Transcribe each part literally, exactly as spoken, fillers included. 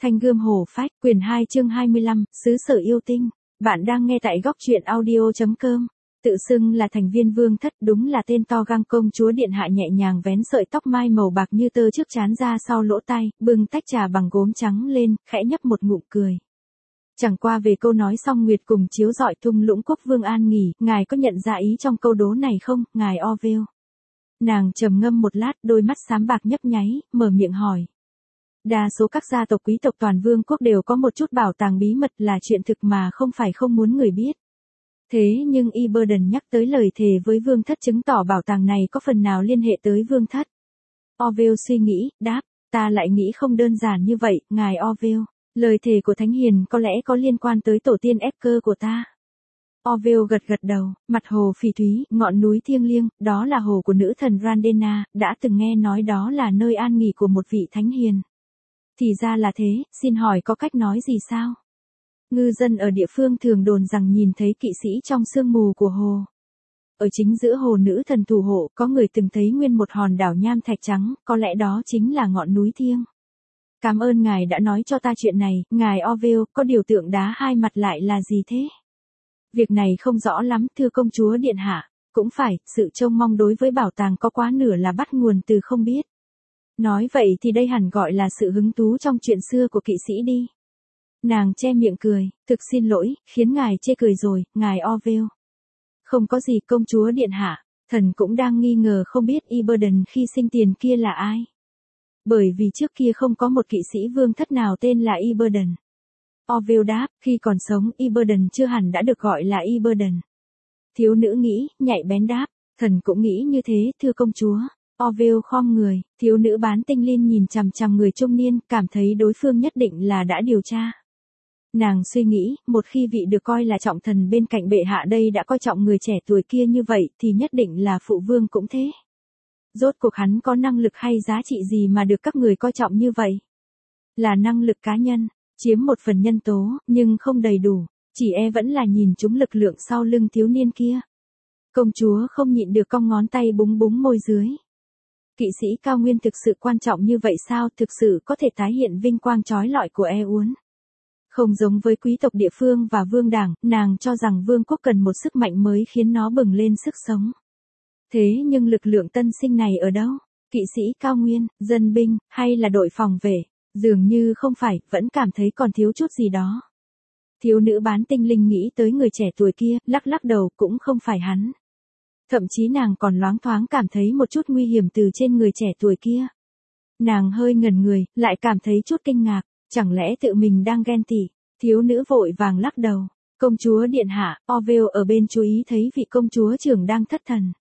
Thanh Gươm Hổ Phách, quyển hai chương hai mươi lăm, xứ sở yêu tinh. Bạn đang nghe tại góc truyện audio chấm com. Tự xưng là thành viên Vương Thất, đúng là tên to gang. Công chúa điện hạ nhẹ nhàng vén sợi tóc mai màu bạc như tơ trước trán ra sau lỗ tai, bưng tách trà bằng gốm trắng lên, khẽ nhấp một ngụm cười. Chẳng qua về câu nói song nguyệt cùng chiếu rọi thung lũng quốc vương an nghỉ, ngài có nhận ra ý trong câu đố này không, ngài Orville? Nàng trầm ngâm một lát, đôi mắt xám bạc nhấp nháy, mở miệng hỏi. Đa số các gia tộc quý tộc toàn vương quốc đều có một chút bảo tàng bí mật là chuyện thực mà không phải không muốn người biết. Thế nhưng Iberden nhắc tới lời thề với Vương Thất chứng tỏ bảo tàng này có phần nào liên hệ tới Vương Thất. Orville suy nghĩ, đáp, ta lại nghĩ không đơn giản như vậy, ngài Orville. Lời thề của Thánh Hiền có lẽ có liên quan tới tổ tiên ép cơ của ta. Orville gật gật đầu, mặt hồ phỉ thúy, ngọn núi thiêng liêng, đó là hồ của nữ thần Randena, đã từng nghe nói đó là nơi an nghỉ của một vị Thánh Hiền. Thì ra là thế, xin hỏi có cách nói gì sao? Ngư dân ở địa phương thường đồn rằng nhìn thấy kỵ sĩ trong sương mù của hồ. Ở chính giữa hồ nữ thần thủ hộ, có người từng thấy nguyên một hòn đảo nham thạch trắng, có lẽ đó chính là ngọn núi thiêng. Cảm ơn ngài đã nói cho ta chuyện này, ngài Orville, có điều tượng đá hai mặt lại là gì thế? Việc này không rõ lắm, thưa công chúa điện hạ. Cũng phải, sự trông mong đối với bảo tàng có quá nửa là bắt nguồn từ không biết. Nói vậy thì đây hẳn gọi là sự hứng thú trong chuyện xưa của kỵ sĩ đi. Nàng che miệng cười, thực xin lỗi, khiến ngài chê cười rồi, ngài Orville. Không có gì công chúa điện hạ, thần cũng đang nghi ngờ không biết Iberden khi sinh tiền kia là ai. Bởi vì trước kia không có một kỵ sĩ Vương Thất nào tên là Iberden. Orville đáp, khi còn sống Iberden chưa hẳn đã được gọi là Iberden. Thiếu nữ nghĩ, nhạy bén đáp, thần cũng nghĩ như thế, thưa công chúa. Orville khom người, thiếu nữ bán tinh linh nhìn chằm chằm người trung niên, cảm thấy đối phương nhất định là đã điều tra. Nàng suy nghĩ, một khi vị được coi là trọng thần bên cạnh bệ hạ đây đã coi trọng người trẻ tuổi kia như vậy thì nhất định là phụ vương cũng thế. Rốt cuộc hắn có năng lực hay giá trị gì mà được các người coi trọng như vậy? Là năng lực cá nhân, chiếm một phần nhân tố, nhưng không đầy đủ, chỉ e vẫn là nhìn chúng lực lượng sau lưng thiếu niên kia. Công chúa không nhịn được cong ngón tay búng búng môi dưới. Kỵ sĩ cao nguyên thực sự quan trọng như vậy sao, thực sự có thể tái hiện vinh quang chói lọi của E Uốn. Không giống với quý tộc địa phương và vương đảng, nàng cho rằng vương quốc cần một sức mạnh mới khiến nó bừng lên sức sống. Thế nhưng lực lượng tân sinh này ở đâu? Kỵ sĩ cao nguyên, dân binh, hay là đội phòng vệ? Dường như không phải, vẫn cảm thấy còn thiếu chút gì đó. Thiếu nữ bán tinh linh nghĩ tới người trẻ tuổi kia, lắc lắc đầu, cũng không phải hắn. Thậm chí nàng còn loáng thoáng cảm thấy một chút nguy hiểm từ trên người trẻ tuổi kia. Nàng hơi ngẩn người, lại cảm thấy chút kinh ngạc, chẳng lẽ tự mình đang ghen tị? Thiếu nữ vội vàng lắc đầu. Công chúa điện hạ, Orville ở bên chú ý thấy vị công chúa trưởng đang thất thần.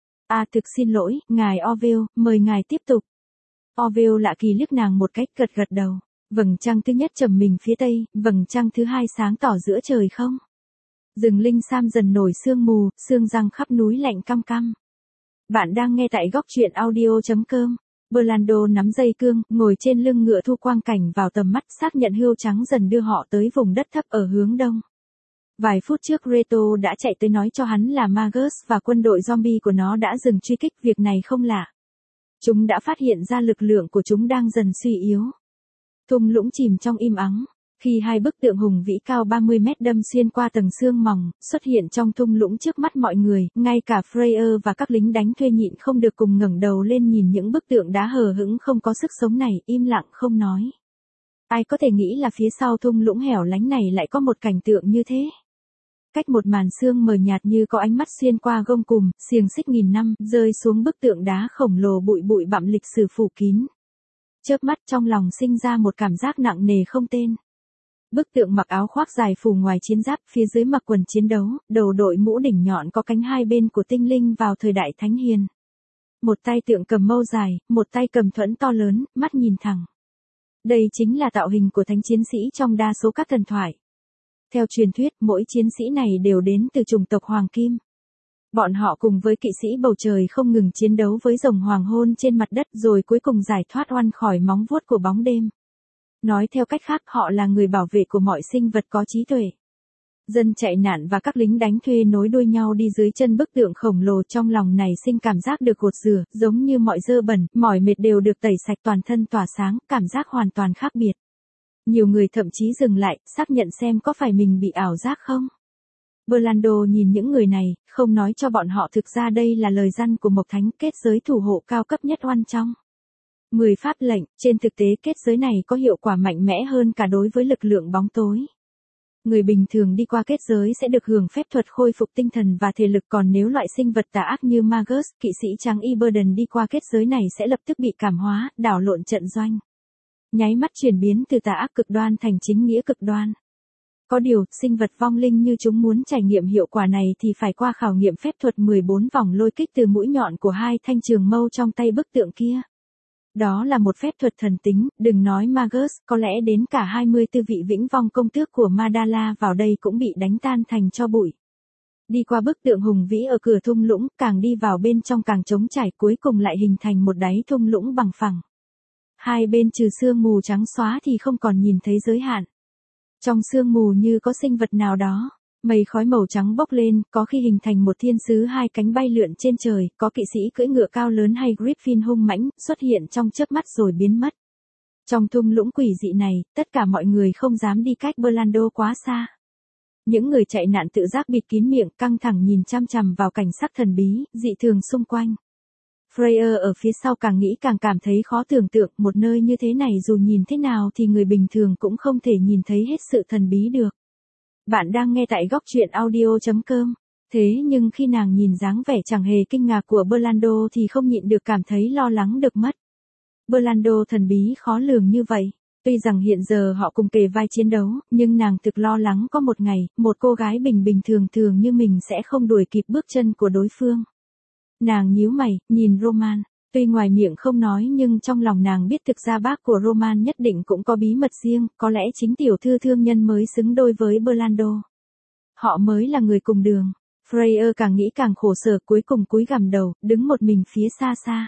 À thực xin lỗi, ngài Orville, mời ngài tiếp tục. Orville lạ kỳ liếc nàng một cách, gật gật đầu. Vầng trăng thứ nhất trầm mình phía tây, vầng trăng thứ hai sáng tỏ giữa trời không. Rừng linh sam dần nổi sương mù, sương răng khắp núi lạnh căm căm. Bạn đang nghe tại góc truyện audio chấm com. Berlando nắm dây cương, ngồi trên lưng ngựa thu quang cảnh vào tầm mắt, xác nhận hươu trắng dần đưa họ tới vùng đất thấp ở hướng đông. Vài phút trước Reto đã chạy tới nói cho hắn là Magus và quân đội zombie của nó đã dừng truy kích, việc này không lạ. Chúng đã phát hiện ra lực lượng của chúng đang dần suy yếu. Thung lũng chìm trong im ắng. Khi hai bức tượng hùng vĩ cao ba mươi mét đâm xuyên qua tầng sương mỏng, xuất hiện trong thung lũng trước mắt mọi người, ngay cả Freya và các lính đánh thuê nhịn không được cùng ngẩng đầu lên nhìn những bức tượng đá hờ hững không có sức sống này, im lặng không nói. Ai có thể nghĩ là phía sau thung lũng hẻo lánh này lại có một cảnh tượng như thế? Cách một màn sương mờ nhạt như có ánh mắt xuyên qua gông cùm, xiềng xích nghìn năm, rơi xuống bức tượng đá khổng lồ bụi bụi bặm lịch sử phủ kín. Chớp mắt trong lòng sinh ra một cảm giác nặng nề không tên. Bức tượng mặc áo khoác dài phủ ngoài chiến giáp, phía dưới mặc quần chiến đấu, đầu đội mũ đỉnh nhọn có cánh hai bên của tinh linh vào thời đại Thánh Hiền. Một tay tượng cầm mâu dài, một tay cầm thuẫn to lớn, mắt nhìn thẳng. Đây chính là tạo hình của thánh chiến sĩ trong đa số các thần thoại. Theo truyền thuyết, mỗi chiến sĩ này đều đến từ chủng tộc Hoàng Kim. Bọn họ cùng với kỵ sĩ bầu trời không ngừng chiến đấu với rồng hoàng hôn trên mặt đất rồi cuối cùng giải thoát oan khỏi móng vuốt của bóng đêm. Nói theo cách khác, họ là người bảo vệ của mọi sinh vật có trí tuệ. Dân chạy nạn và các lính đánh thuê nối đuôi nhau đi dưới chân bức tượng khổng lồ, trong lòng này sinh cảm giác được gột rửa, giống như mọi dơ bẩn, mỏi mệt đều được tẩy sạch, toàn thân tỏa sáng, cảm giác hoàn toàn khác biệt. Nhiều người thậm chí dừng lại, xác nhận xem có phải mình bị ảo giác không. Orlando nhìn những người này, không nói cho bọn họ thực ra đây là lời răn của Mộc Thánh, kết giới thủ hộ cao cấp nhất oan trong mười pháp lệnh, trên thực tế kết giới này có hiệu quả mạnh mẽ hơn cả đối với lực lượng bóng tối. Người bình thường đi qua kết giới sẽ được hưởng phép thuật khôi phục tinh thần và thể lực, còn nếu loại sinh vật tà ác như Magus, kỵ sĩ trắng Iberden đi qua kết giới này sẽ lập tức bị cảm hóa, đảo lộn trận doanh. Nháy mắt chuyển biến từ tà ác cực đoan thành chính nghĩa cực đoan. Có điều, sinh vật vong linh như chúng muốn trải nghiệm hiệu quả này thì phải qua khảo nghiệm phép thuật mười bốn vòng lôi kích từ mũi nhọn của hai thanh trường mâu trong tay bức tượng kia. Đó là một phép thuật thần tính, đừng nói Magus, có lẽ đến cả hai mươi tư vị vĩnh vong công tước của Madala vào đây cũng bị đánh tan thành tro bụi. Đi qua bức tượng hùng vĩ ở cửa thung lũng, càng đi vào bên trong càng trống trải, cuối cùng lại hình thành một đáy thung lũng bằng phẳng. Hai bên trừ sương mù trắng xóa thì không còn nhìn thấy giới hạn. Trong sương mù như có sinh vật nào đó, mây khói màu trắng bốc lên, có khi hình thành một thiên sứ hai cánh bay lượn trên trời, có kỵ sĩ cưỡi ngựa cao lớn hay Griffin hung mãnh, xuất hiện trong chớp mắt rồi biến mất. Trong thung lũng quỷ dị này, tất cả mọi người không dám đi cách Orlando quá xa. Những người chạy nạn tự giác bịt kín miệng, căng thẳng nhìn chăm chằm vào cảnh sắc thần bí, dị thường xung quanh. Freya ở phía sau càng nghĩ càng cảm thấy khó tưởng tượng, một nơi như thế này dù nhìn thế nào thì người bình thường cũng không thể nhìn thấy hết sự thần bí được. Bạn đang nghe tại góc truyện audio chấm com. Thế nhưng khi nàng nhìn dáng vẻ chẳng hề kinh ngạc của Orlando thì không nhịn được cảm thấy lo lắng được mất. Orlando thần bí khó lường như vậy. Tuy rằng hiện giờ họ cùng kề vai chiến đấu, nhưng nàng thực lo lắng có một ngày, một cô gái bình bình thường thường như mình sẽ không đuổi kịp bước chân của đối phương. Nàng nhíu mày, nhìn Roman. Tuy ngoài miệng không nói nhưng trong lòng nàng biết thực ra bác của Roman nhất định cũng có bí mật riêng, có lẽ chính tiểu thư thương nhân mới xứng đôi với Orlando. Họ mới là người cùng đường. Freya càng nghĩ càng khổ sở, cuối cùng cúi gằm đầu, đứng một mình phía xa xa.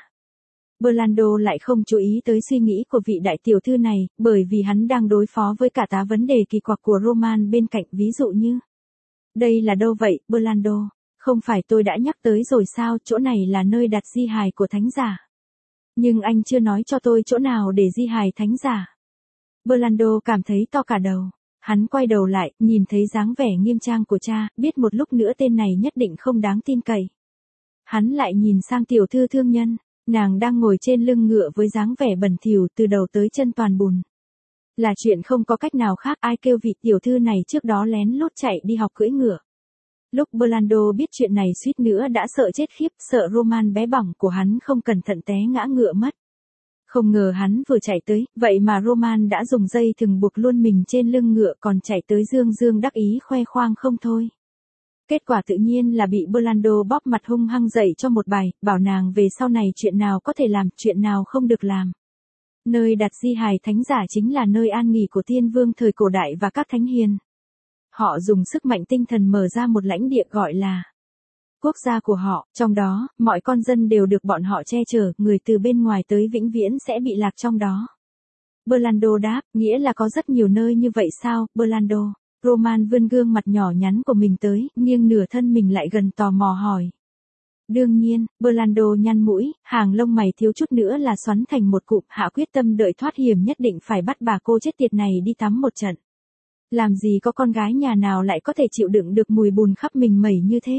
Orlando lại không chú ý tới suy nghĩ của vị đại tiểu thư này, bởi vì hắn đang đối phó với cả tá vấn đề kỳ quặc của Roman bên cạnh, ví dụ như: đây là đâu vậy, Orlando? Không phải tôi đã nhắc tới rồi sao, chỗ này là nơi đặt di hài của thánh giả. Nhưng anh chưa nói cho tôi chỗ nào để di hài thánh giả. Orlando cảm thấy to cả đầu. Hắn quay đầu lại, nhìn thấy dáng vẻ nghiêm trang của cha, biết một lúc nữa tên này nhất định không đáng tin cậy. Hắn lại nhìn sang tiểu thư thương nhân, nàng đang ngồi trên lưng ngựa với dáng vẻ bẩn thỉu từ đầu tới chân toàn bùn. Là chuyện không có cách nào khác, ai kêu vị tiểu thư này trước đó lén lút chạy đi học cưỡi ngựa. Lúc Orlando biết chuyện này suýt nữa đã sợ chết khiếp, sợ Roman bé bỏng của hắn không cẩn thận té ngã ngựa mất. Không ngờ hắn vừa chạy tới, vậy mà Roman đã dùng dây thừng buộc luôn mình trên lưng ngựa, còn chạy tới dương dương đắc ý khoe khoang không thôi. Kết quả tự nhiên là bị Orlando bóp mặt hung hăng dạy cho một bài, bảo nàng về sau này chuyện nào có thể làm, chuyện nào không được làm. Nơi đặt di hài thánh giả chính là nơi an nghỉ của tiên vương thời cổ đại và các thánh hiền. Họ dùng sức mạnh tinh thần mở ra một lãnh địa gọi là quốc gia của họ, trong đó, mọi con dân đều được bọn họ che chở, người từ bên ngoài tới vĩnh viễn sẽ bị lạc trong đó. Orlando đáp, nghĩa là có rất nhiều nơi như vậy sao, Orlando? Roman vươn gương mặt nhỏ nhắn của mình tới, nghiêng nửa thân mình lại gần tò mò hỏi. Đương nhiên, Orlando nhăn mũi, hàng lông mày thiếu chút nữa là xoắn thành một cụm, hạ quyết tâm đợi thoát hiểm nhất định phải bắt bà cô chết tiệt này đi tắm một trận. Làm gì có con gái nhà nào lại có thể chịu đựng được mùi bùn khắp mình mẩy như thế.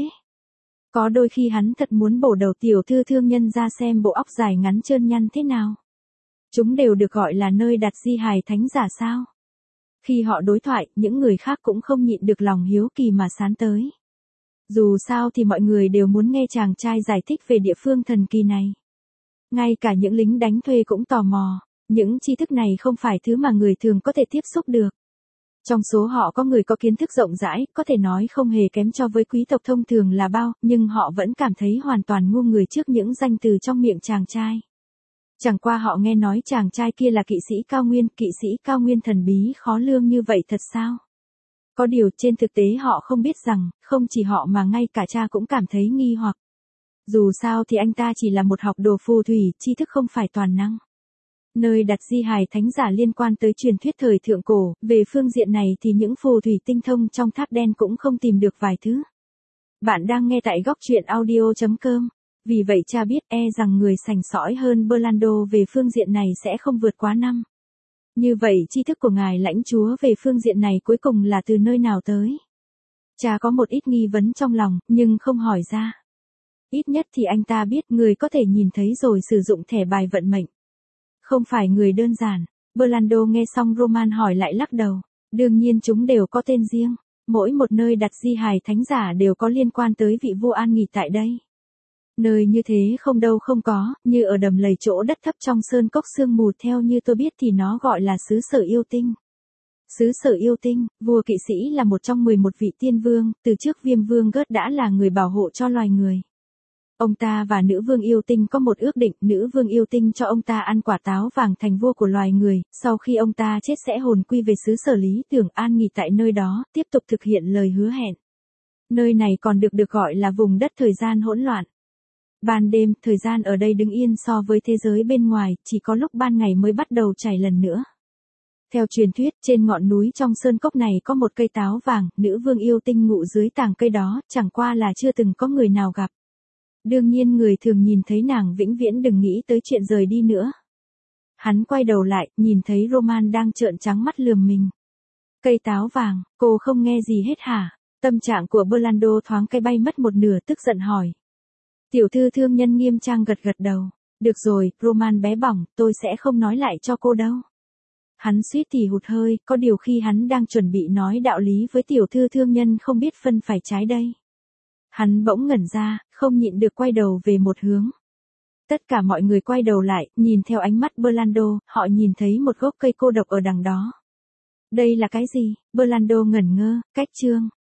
Có đôi khi hắn thật muốn bổ đầu tiểu thư thương nhân ra xem bộ óc dài ngắn trơn nhăn thế nào. Chúng đều được gọi là nơi đặt di hài thánh giả sao. Khi họ đối thoại, những người khác cũng không nhịn được lòng hiếu kỳ mà sán tới. Dù sao thì mọi người đều muốn nghe chàng trai giải thích về địa phương thần kỳ này. Ngay cả những lính đánh thuê cũng tò mò, những tri thức này không phải thứ mà người thường có thể tiếp xúc được. Trong số họ có người có kiến thức rộng rãi, có thể nói không hề kém so với quý tộc thông thường là bao, nhưng họ vẫn cảm thấy hoàn toàn ngu người trước những danh từ trong miệng chàng trai. Chẳng qua họ nghe nói chàng trai kia là kỵ sĩ cao nguyên, kỵ sĩ cao nguyên thần bí khó lường như vậy thật sao? Có điều trên thực tế họ không biết rằng, không chỉ họ mà ngay cả cha cũng cảm thấy nghi hoặc. Dù sao thì anh ta chỉ là một học đồ phù thủy, tri thức không phải toàn năng. Nơi đặt di hài thánh giả liên quan tới truyền thuyết thời thượng cổ, về phương diện này thì những phù thủy tinh thông trong tháp đen cũng không tìm được vài thứ. Bạn đang nghe tại góc truyện audio chấm com. Vì vậy cha biết e rằng người sành sỏi hơn Orlando về phương diện này sẽ không vượt quá năm. Như vậy tri thức của ngài lãnh chúa về phương diện này cuối cùng là từ nơi nào tới? Cha có một ít nghi vấn trong lòng, nhưng không hỏi ra. Ít nhất thì anh ta biết người có thể nhìn thấy rồi sử dụng thẻ bài vận mệnh. Không phải người đơn giản. Orlando nghe xong Roman hỏi lại lắc đầu. Đương nhiên chúng đều có tên riêng. Mỗi một nơi đặt di hài thánh giả đều có liên quan tới vị vua an nghỉ tại đây. Nơi như thế không đâu không có, như ở đầm lầy chỗ đất thấp trong sơn cốc sương mù theo như tôi biết thì nó gọi là xứ sở yêu tinh. Xứ sở yêu tinh, vua kỵ sĩ là một trong mười một vị tiên vương, từ trước Viêm Vương Gớt đã là người bảo hộ cho loài người. Ông ta và nữ vương yêu tinh có một ước định, nữ vương yêu tinh cho ông ta ăn quả táo vàng thành vua của loài người, sau khi ông ta chết sẽ hồn quy về xứ sở lý tưởng an nghỉ tại nơi đó, tiếp tục thực hiện lời hứa hẹn. Nơi này còn được được gọi là vùng đất thời gian hỗn loạn. Ban đêm, thời gian ở đây đứng yên so với thế giới bên ngoài, chỉ có lúc ban ngày mới bắt đầu chảy lần nữa. Theo truyền thuyết, trên ngọn núi trong sơn cốc này có một cây táo vàng, nữ vương yêu tinh ngụ dưới tàng cây đó, chẳng qua là chưa từng có người nào gặp. Đương nhiên người thường nhìn thấy nàng vĩnh viễn đừng nghĩ tới chuyện rời đi nữa. Hắn quay đầu lại, nhìn thấy Roman đang trợn trắng mắt lườm mình. Cây táo vàng, cô không nghe gì hết hả? Tâm trạng của Orlando thoáng cái bay mất một nửa, tức giận hỏi. Tiểu thư thương nhân nghiêm trang gật gật đầu. Được rồi, Roman bé bỏng, tôi sẽ không nói lại cho cô đâu. Hắn suýt thì hụt hơi, có điều khi hắn đang chuẩn bị nói đạo lý với tiểu thư thương nhân không biết phân phải trái đây. Hắn bỗng ngẩn ra, không nhịn được quay đầu về một hướng. Tất cả mọi người quay đầu lại, nhìn theo ánh mắt Orlando, họ nhìn thấy một gốc cây cô độc ở đằng đó. Đây là cái gì? Orlando ngẩn ngơ, cách chương.